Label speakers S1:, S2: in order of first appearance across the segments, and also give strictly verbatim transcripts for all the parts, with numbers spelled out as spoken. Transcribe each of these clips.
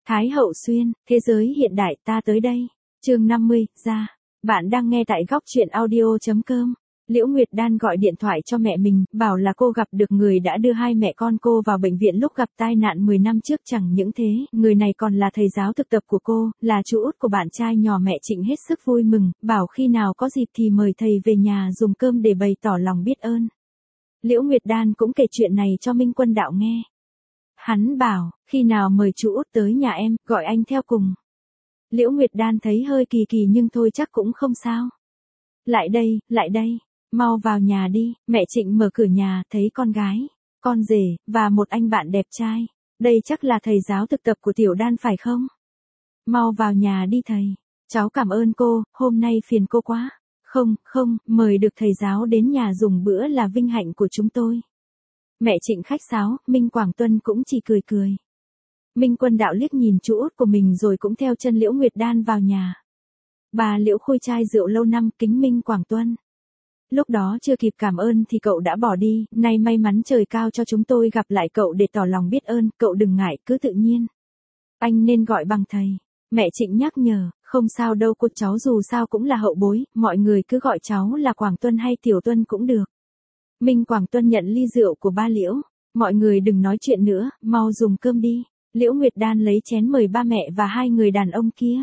S1: Thái Hậu Xuyên, thế giới hiện đại ta tới đây. Chương năm mươi, ra. Bạn đang nghe tại góc truyện audio chấm com. Liễu Nguyệt Đan gọi điện thoại cho mẹ mình, bảo là cô gặp được người đã đưa hai mẹ con cô vào bệnh viện lúc gặp tai nạn mười năm trước. Chẳng những thế, người này còn là thầy giáo thực tập của cô, là chú út của bạn trai nhỏ mẹ Trịnh. Hết sức vui mừng, bảo khi nào có dịp thì mời thầy về nhà dùng cơm để bày tỏ lòng biết ơn. Liễu Nguyệt Đan cũng kể chuyện này cho Minh Quân Đạo nghe. Hắn bảo, khi nào mời chú út tới nhà em, gọi anh theo cùng. Liễu Nguyệt Đan thấy hơi kỳ kỳ nhưng thôi chắc cũng không sao. Lại đây, lại đây, mau vào nhà đi. Mẹ Trịnh mở cửa nhà, thấy con gái, con rể, và một anh bạn đẹp trai. Đây chắc là thầy giáo thực tập của Tiểu Đan phải không? Mau vào nhà đi thầy. Cháu cảm ơn cô, hôm nay phiền cô quá. Không, không, mời được thầy giáo đến nhà dùng bữa là vinh hạnh của chúng tôi. Mẹ Trịnh khách sáo, Minh Quảng Tuân cũng chỉ cười cười. Minh Quân Đạo liếc nhìn chú út của mình rồi cũng theo chân Liễu Nguyệt Đan vào nhà. Bà Liễu khui chai rượu lâu năm kính Minh Quảng Tuân. Lúc đó chưa kịp cảm ơn thì cậu đã bỏ đi, nay may mắn trời cao cho chúng tôi gặp lại cậu để tỏ lòng biết ơn, cậu đừng ngại, cứ tự nhiên. Anh nên gọi bằng thầy. Mẹ Trịnh nhắc nhở, không sao đâu cô, cháu dù sao cũng là hậu bối, mọi người cứ gọi cháu là Quảng Tuân hay Tiểu Tuân cũng được. Minh Quảng Tuân nhận ly rượu của ba Liễu, mọi người đừng nói chuyện nữa, mau dùng cơm đi. Liễu Nguyệt Đan lấy chén mời ba mẹ và hai người đàn ông kia.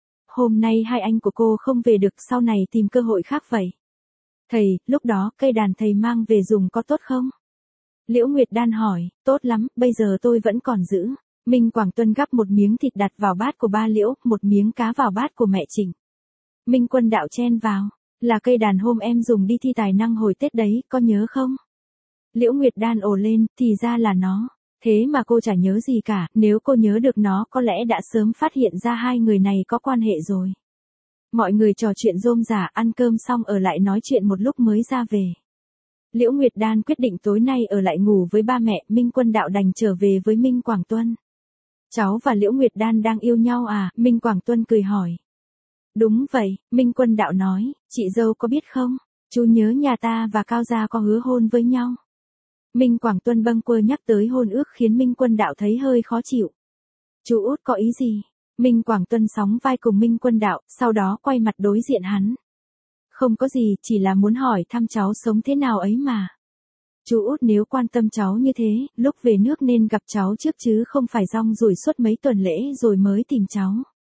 S1: Hôm nay hai anh của cô không về được, sau này tìm cơ hội khác vậy. Thầy, lúc đó cây đàn thầy mang về dùng có tốt không? Liễu Nguyệt Đan hỏi, tốt lắm, bây giờ tôi vẫn còn giữ. Minh Quảng Tuân gắp một miếng thịt đặt vào bát của ba Liễu, một miếng cá vào bát của mẹ Trịnh. Minh Quân Đạo chen vào, là cây đàn hôm em dùng đi thi tài năng hồi Tết đấy, có nhớ không? Liễu Nguyệt Đan ồ lên, thì ra là nó. Thế mà cô chả nhớ gì cả, nếu cô nhớ được nó có lẽ đã sớm phát hiện ra hai người này có quan hệ rồi. Mọi người trò chuyện rôm rả, ăn cơm xong ở lại nói chuyện một lúc mới ra về. Liễu Nguyệt Đan quyết định tối nay ở lại ngủ với ba mẹ, Minh Quân Đạo đành trở về với Minh Quảng Tuân. Cháu và Liễu Nguyệt Đan đang yêu nhau à? Minh Quảng Tuân cười hỏi. Đúng vậy, Minh Quân Đạo nói, chị dâu có biết không? Chú nhớ nhà ta và Cao gia có hứa hôn với nhau. Minh Quảng Tuân bâng quơ nhắc tới hôn ước khiến Minh Quân Đạo thấy hơi khó chịu. Chú út có ý gì? Minh Quảng Tuân sóng vai cùng Minh Quân Đạo, sau đó quay mặt đối diện hắn. Không có gì, chỉ là muốn hỏi thăm cháu sống thế nào ấy mà. Chú út nếu quan tâm cháu như thế, lúc về nước nên gặp cháu trước chứ không phải rong ruổi suốt mấy tuần lễ rồi mới tìm cháu.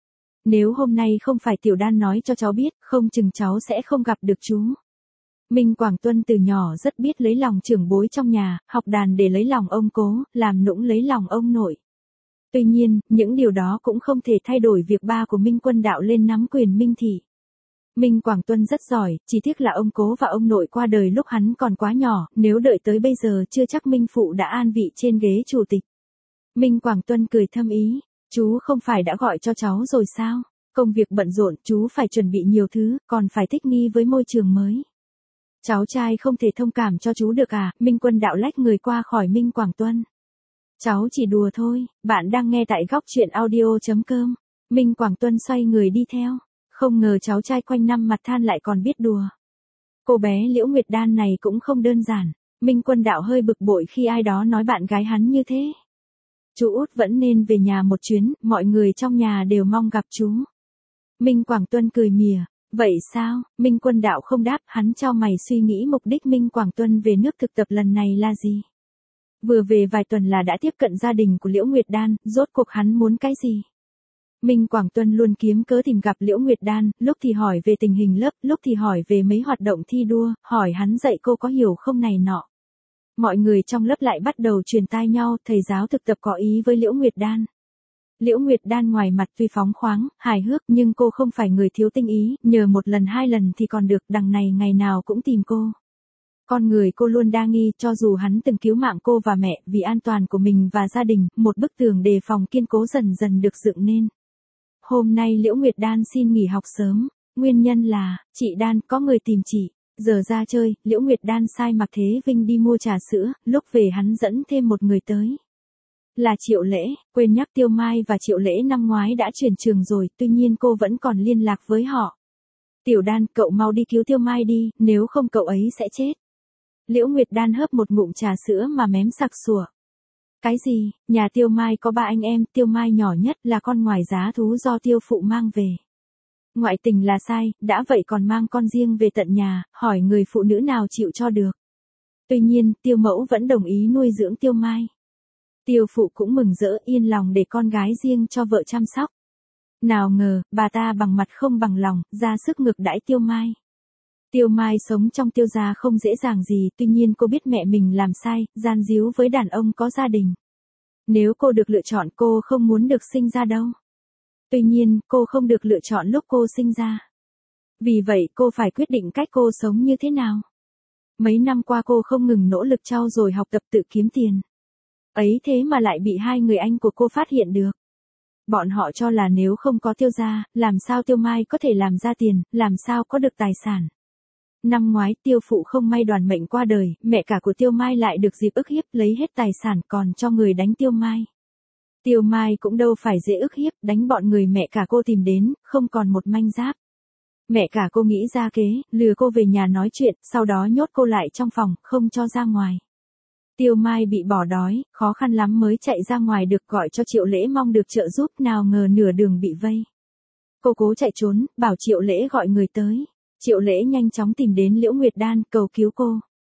S1: Nếu hôm nay không phải Tiểu Đan nói cho cháu biết, không chừng cháu sẽ không gặp được chú. Minh Quảng Tuân từ nhỏ rất biết lấy lòng trưởng bối trong nhà, học đàn để lấy lòng ông cố, làm nũng lấy lòng ông nội. Tuy nhiên, những điều đó cũng không thể thay đổi việc ba của Minh Quân Đạo lên nắm quyền Minh thị. Minh Quảng Tuân rất giỏi, chỉ tiếc là ông cố và ông nội qua đời lúc hắn còn quá nhỏ, nếu đợi tới bây giờ chưa chắc Minh phụ đã an vị trên ghế chủ tịch. Minh Quảng Tuân cười thâm ý, chú không phải đã gọi cho cháu rồi sao? Công việc bận rộn, chú phải chuẩn bị nhiều thứ, còn phải thích nghi với môi trường mới. Cháu trai không thể thông cảm cho chú được à? Minh Quân Đạo lách người qua khỏi Minh Quảng Tuân. Cháu chỉ đùa thôi, bạn đang nghe tại góc truyện audio chấm com. Minh Quảng Tuân xoay người đi theo. Không ngờ cháu trai quanh năm mặt than lại còn biết đùa. Cô bé Liễu Nguyệt Đan này cũng không đơn giản. Minh Quân Đạo hơi bực bội khi ai đó nói bạn gái hắn như thế. Chú út vẫn nên về nhà một chuyến, mọi người trong nhà đều mong gặp chú. Minh Quảng Tuân cười mỉa. Vậy sao? Minh Quân Đạo không đáp, hắn chau mày suy nghĩ mục đích Minh Quảng Tuân về nước thực tập lần này là gì. Vừa về vài tuần là đã tiếp cận gia đình của Liễu Nguyệt Đan, rốt cuộc hắn muốn cái gì? Minh Quảng Tuân luôn kiếm cớ tìm gặp Liễu Nguyệt Đan, lúc thì hỏi về tình hình lớp, lúc thì hỏi về mấy hoạt động thi đua, hỏi hắn dạy cô có hiểu không này nọ. Mọi người trong lớp lại bắt đầu truyền tai nhau, thầy giáo thực tập có ý với Liễu Nguyệt Đan. Liễu Nguyệt Đan ngoài mặt tuy phóng khoáng, hài hước nhưng cô không phải người thiếu tinh ý, nhờ một lần hai lần thì còn được, đằng này ngày nào cũng tìm cô. Con người cô luôn đa nghi, cho dù hắn từng cứu mạng cô và mẹ, vì an toàn của mình và gia đình, một bức tường đề phòng kiên cố dần dần được dựng nên. Hôm nay Liễu Nguyệt Đan xin nghỉ học sớm, nguyên nhân là, chị Đan, có người tìm chị. Giờ ra chơi, Liễu Nguyệt Đan sai Mạc Thế Vinh đi mua trà sữa, lúc về hắn dẫn thêm một người tới. Là Triệu Lễ, quên nhắc Tiêu Mai và Triệu Lễ năm ngoái đã chuyển trường rồi, tuy nhiên cô vẫn còn liên lạc với họ. Tiểu Đan, cậu mau đi cứu Tiêu Mai đi, nếu không cậu ấy sẽ chết. Liễu Nguyệt Đan hớp một ngụm trà sữa mà mém sặc sủa. Cái gì, nhà Tiêu Mai có ba anh em, Tiêu Mai nhỏ nhất là con ngoài giá thú do Tiêu phụ mang về. Ngoại tình là sai, đã vậy còn mang con riêng về tận nhà, hỏi người phụ nữ nào chịu cho được. Tuy nhiên, Tiêu mẫu vẫn đồng ý nuôi dưỡng Tiêu Mai. Tiêu phụ cũng mừng rỡ yên lòng để con gái riêng cho vợ chăm sóc. Nào ngờ, bà ta bằng mặt không bằng lòng, ra sức ngược đãi Tiêu Mai. Tiêu Mai sống trong Tiêu gia không dễ dàng gì, tuy nhiên cô biết mẹ mình làm sai, gian díu với đàn ông có gia đình. Nếu cô được lựa chọn cô không muốn được sinh ra đâu. Tuy nhiên, cô không được lựa chọn lúc cô sinh ra. Vì vậy cô phải quyết định cách cô sống như thế nào. Mấy năm qua cô không ngừng nỗ lực trau dồi học tập tự kiếm tiền. Ấy thế mà lại bị hai người anh của cô phát hiện được. Bọn họ cho là nếu không có Tiêu gia, làm sao Tiêu Mai có thể làm ra tiền, làm sao có được tài sản. Năm ngoái Tiêu phụ không may đoàn mệnh qua đời, mẹ cả của Tiêu Mai lại được dịp ức hiếp lấy hết tài sản còn cho người đánh Tiêu Mai. Tiêu Mai cũng đâu phải dễ ức hiếp, đánh bọn người mẹ cả cô tìm đến, không còn một manh giáp. Mẹ cả cô nghĩ ra kế, lừa cô về nhà nói chuyện, sau đó nhốt cô lại trong phòng, không cho ra ngoài. Tiêu Mai bị bỏ đói, khó khăn lắm mới chạy ra ngoài được, gọi cho Triệu Lễ mong được trợ giúp, nào ngờ nửa đường bị vây. Cô cố chạy trốn, bảo Triệu Lễ gọi người tới. Triệu Lễ nhanh chóng tìm đến Liễu Nguyệt Đan, cầu cứu cô.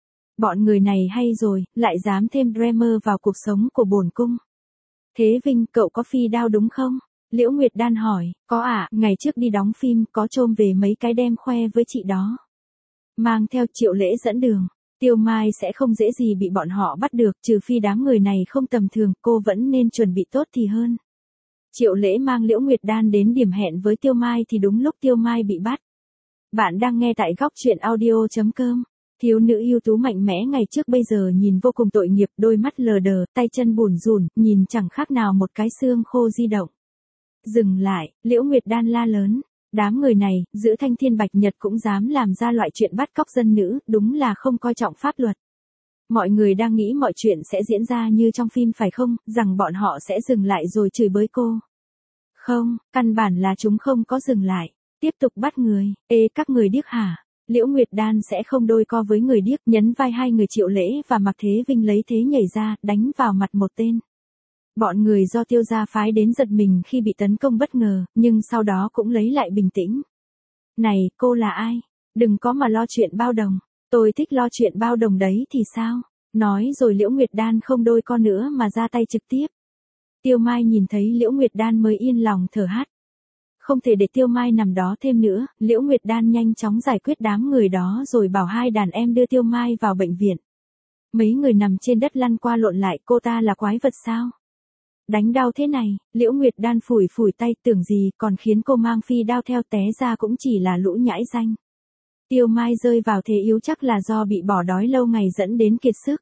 S1: Bọn người này hay rồi, lại dám thêm drama vào cuộc sống của bổn cung. Thế Vinh, cậu có phi đao đúng không? Liễu Nguyệt Đan hỏi, có ạ, à, ngày trước đi đóng phim, có trôm về mấy cái đem khoe với chị đó. Mang theo. Triệu Lễ dẫn đường. Tiêu Mai sẽ không dễ gì bị bọn họ bắt được, trừ phi đám người này không tầm thường, cô vẫn nên chuẩn bị tốt thì hơn. Triệu Lễ mang Liễu Nguyệt Đan đến điểm hẹn với Tiêu Mai thì đúng lúc Tiêu Mai bị bắt. Bạn đang nghe tại góc truyện audio chấm com. Thiếu nữ ưu tú mạnh mẽ ngày trước bây giờ nhìn vô cùng tội nghiệp, đôi mắt lờ đờ, tay chân bủn rủn, nhìn chẳng khác nào một cái xương khô di động. Dừng lại, Liễu Nguyệt Đan la lớn. Đám người này, giữa thanh thiên bạch nhật cũng dám làm ra loại chuyện bắt cóc dân nữ, đúng là không coi trọng pháp luật. Mọi người đang nghĩ mọi chuyện sẽ diễn ra như trong phim phải không, rằng bọn họ sẽ dừng lại rồi chửi bới cô. Không, căn bản là chúng không có dừng lại. Tiếp tục bắt người. Ê, các người điếc hả? Liễu Nguyệt Đan sẽ không đôi co với người điếc, nhấn vai hai người Triệu Lễ và Mạc Thế Vinh lấy thế nhảy ra, đánh vào mặt một tên. Bọn người do Tiêu gia phái đến giật mình khi bị tấn công bất ngờ, nhưng sau đó cũng lấy lại bình tĩnh. Này, cô là ai? Đừng có mà lo chuyện bao đồng. Tôi thích lo chuyện bao đồng đấy thì sao? Nói rồi Liễu Nguyệt Đan không đôi co nữa mà ra tay trực tiếp. Tiêu Mai nhìn thấy Liễu Nguyệt Đan mới yên lòng thở hắt. Không thể để Tiêu Mai nằm đó thêm nữa, Liễu Nguyệt Đan nhanh chóng giải quyết đám người đó rồi bảo hai đàn em đưa Tiêu Mai vào bệnh viện. Mấy người nằm trên đất lăn qua lộn lại, cô ta là quái vật sao? Đánh đau thế này, Liễu Nguyệt Đan phủi phủi tay, tưởng gì còn khiến cô mang phi đao theo, té ra cũng chỉ là lũ nhãi danh. Tiêu Mai rơi vào thế yếu chắc là do bị bỏ đói lâu ngày dẫn đến kiệt sức.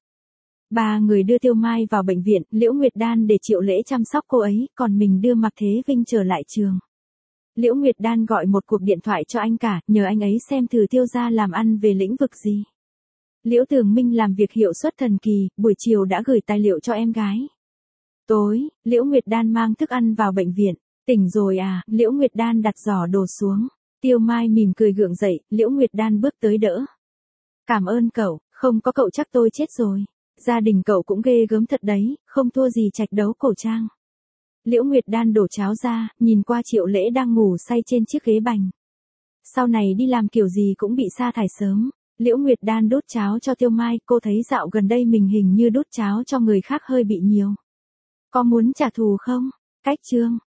S1: Ba người đưa Tiêu Mai vào bệnh viện, Liễu Nguyệt Đan để Triệu Lễ chăm sóc cô ấy, còn mình đưa Mạc Thế Vinh trở lại trường. Liễu Nguyệt Đan gọi một cuộc điện thoại cho anh cả, nhờ anh ấy xem thử Tiêu gia làm ăn về lĩnh vực gì. Liễu Tường Minh làm việc hiệu suất thần kỳ, buổi chiều đã gửi tài liệu cho em gái. Tối, Liễu Nguyệt Đan mang thức ăn vào bệnh viện. Tỉnh rồi à? Liễu Nguyệt Đan đặt giỏ đồ xuống. Tiêu Mai mỉm cười gượng dậy, Liễu Nguyệt Đan bước tới đỡ. Cảm ơn cậu, không có cậu chắc tôi chết rồi. Gia đình cậu cũng ghê gớm thật đấy, không thua gì trạch đấu cổ trang. Liễu Nguyệt Đan đổ cháo ra, nhìn qua Triệu Lễ đang ngủ say trên chiếc ghế bành. Sau này đi làm kiểu gì cũng bị sa thải sớm. Liễu Nguyệt Đan đút cháo cho Tiêu Mai, cô thấy dạo gần đây mình hình như đút cháo cho người khác hơi bị nhiều. Có muốn trả thù không? Cách chương.